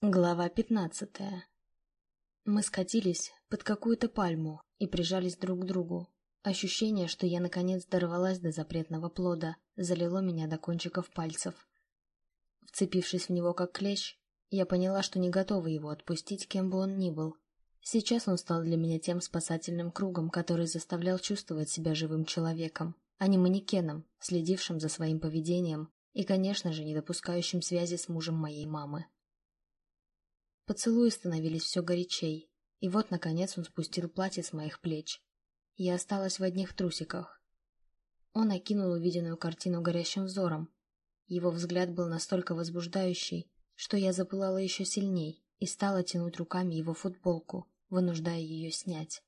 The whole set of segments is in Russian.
Глава 15. Мы скатились под какую-то пальму и прижались друг к другу. Ощущение, что я наконец дорвалась до запретного плода, залило меня до кончиков пальцев. Вцепившись в него как клещ, я поняла, что не готова его отпустить, кем бы он ни был. Сейчас он стал для меня тем спасательным кругом, который заставлял чувствовать себя живым человеком, а не манекеном, следившим за своим поведением и, конечно же, не допускающим связи с мужем моей мамы. Поцелуи становились все горячей, и вот, наконец, он спустил платье с моих плеч. Я осталась в одних трусиках. Он окинул увиденную картину горящим взором. Его взгляд был настолько возбуждающий, что я запылала еще сильней и стала тянуть руками его футболку, вынуждая ее снять.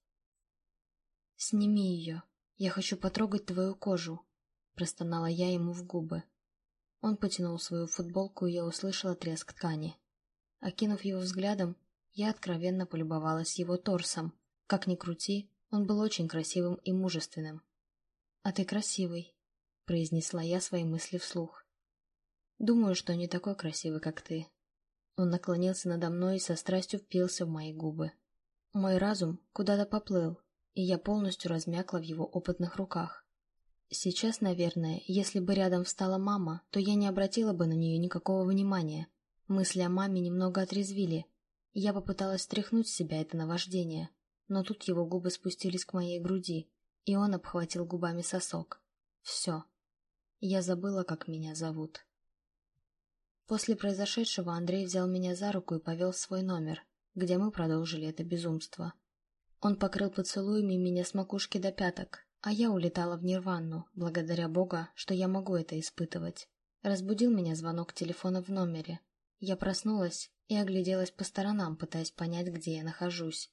«Сними ее, я хочу потрогать твою кожу», — простонала я ему в губы. Он потянул свою футболку, и я услышала треск ткани. Окинув его взглядом, я откровенно полюбовалась его торсом. Как ни крути, он был очень красивым и мужественным. «А ты красивый», — произнесла я свои мысли вслух. «Думаю, что не такой красивый, как ты». Он наклонился надо мной и со страстью впился в мои губы. Мой разум куда-то поплыл, и я полностью размякла в его опытных руках. Сейчас, наверное, если бы рядом встала мама, то я не обратила бы на нее никакого внимания. Мысли о маме немного отрезвили. Я попыталась стряхнуть с себя это наваждение, но тут его губы спустились к моей груди, и он обхватил губами сосок. Все. Я забыла, как меня зовут. После произошедшего Андрей взял меня за руку и повел в свой номер, где мы продолжили это безумство. Он покрыл поцелуями меня с макушки до пяток, а я улетала в нирвану, благодаря Богу, что я могу это испытывать. Разбудил меня звонок телефона в номере. Я проснулась и огляделась по сторонам, пытаясь понять, где я нахожусь.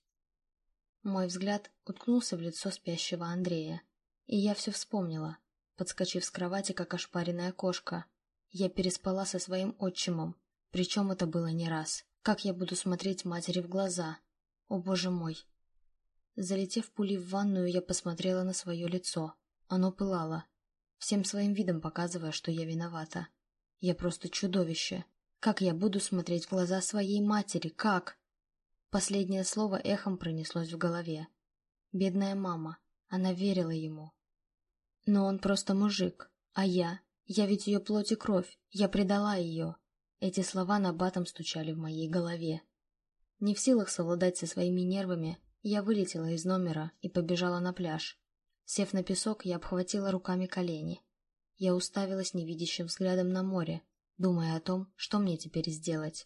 Мой взгляд уткнулся в лицо спящего Андрея, и я все вспомнила. Подскочив с кровати, как ошпаренная кошка, я переспала со своим отчимом, причем это было не раз. Как я буду смотреть матери в глаза? О, боже мой! Залетев пулей в ванную, я посмотрела на свое лицо. Оно пылало, всем своим видом показывая, что я виновата. Я просто чудовище. Как я буду смотреть в глаза своей матери? Как? Последнее слово эхом пронеслось в голове. Бедная мама. Она верила ему. Но он просто мужик. А я? Я ведь ее плоть и кровь. Я предала ее. Эти слова набатом стучали в моей голове. Не в силах совладать со своими нервами, я вылетела из номера и побежала на пляж. Сев на песок, я обхватила руками колени. Я уставилась невидящим взглядом на море, думая о том, что мне теперь сделать.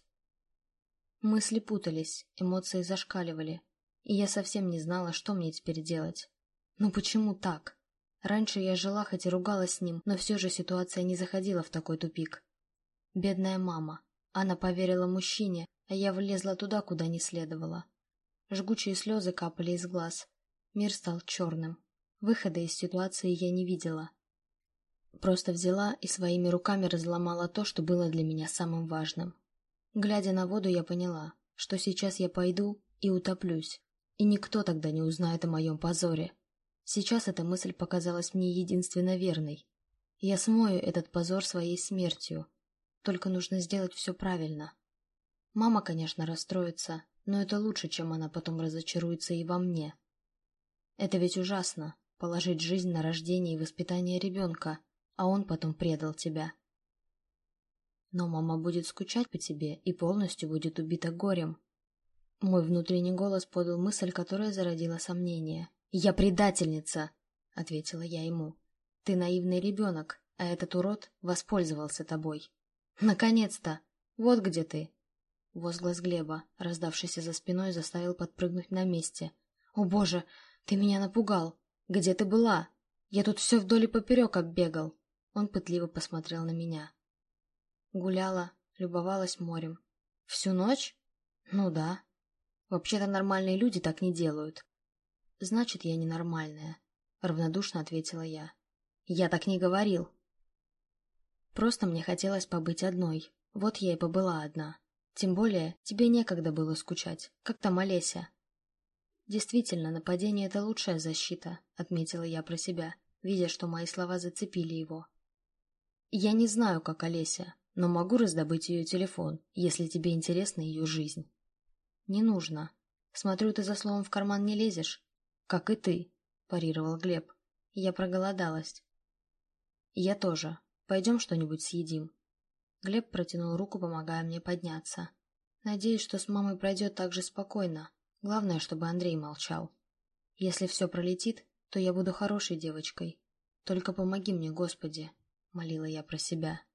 Мысли путались, эмоции зашкаливали, и я совсем не знала, что мне теперь делать. Но почему так? Раньше я жила, хоть и ругалась с ним, но все же ситуация не заходила в такой тупик. Бедная мама. Она поверила мужчине, а я влезла туда, куда не следовало. Жгучие слезы капали из глаз. Мир стал черным. Выхода из ситуации я не видела. Просто взяла и своими руками разломала то, что было для меня самым важным. Глядя на воду, я поняла, что сейчас я пойду и утоплюсь, и никто тогда не узнает о моем позоре. Сейчас эта мысль показалась мне единственно верной. Я смою этот позор своей смертью, только нужно сделать все правильно. Мама, конечно, расстроится, но это лучше, чем она потом разочаруется и во мне. Это ведь ужасно, положить жизнь на рождение и воспитание ребенка, а он потом предал тебя. Но мама будет скучать по тебе и полностью будет убита горем. Мой внутренний голос подал мысль, которая зародила сомнение. «Я предательница!» — ответила я ему. «Ты наивный ребенок, а этот урод воспользовался тобой». «Наконец-то! Вот где ты!» Возглас Глеба, раздавшийся за спиной, заставил подпрыгнуть на месте. «О боже, ты меня напугал! Где ты была? Я тут все вдоль и поперек оббегал!» Он пытливо посмотрел на меня. Гуляла, любовалась морем. «Всю ночь? Ну да. Вообще-то нормальные люди так не делают». «Значит, я ненормальная», — равнодушно ответила я. «Я так не говорил». «Просто мне хотелось побыть одной. Вот я и побыла одна. Тем более, тебе некогда было скучать. Как там Олеся?» «Действительно, нападение — это лучшая защита», — отметила я про себя, видя, что мои слова зацепили его. «Я не знаю, как Олеся, но могу раздобыть ее телефон, если тебе интересна ее жизнь». «Не нужно. Смотрю, ты за словом в карман не лезешь». «Как и ты», – парировал Глеб. «Я проголодалась». «Я тоже. Пойдем что-нибудь съедим». Глеб протянул руку, помогая мне подняться. Надеюсь, что с мамой пройдет так же спокойно. Главное, чтобы Андрей молчал. Если все пролетит, то я буду хорошей девочкой. Только помоги мне, Господи, молила я про себя.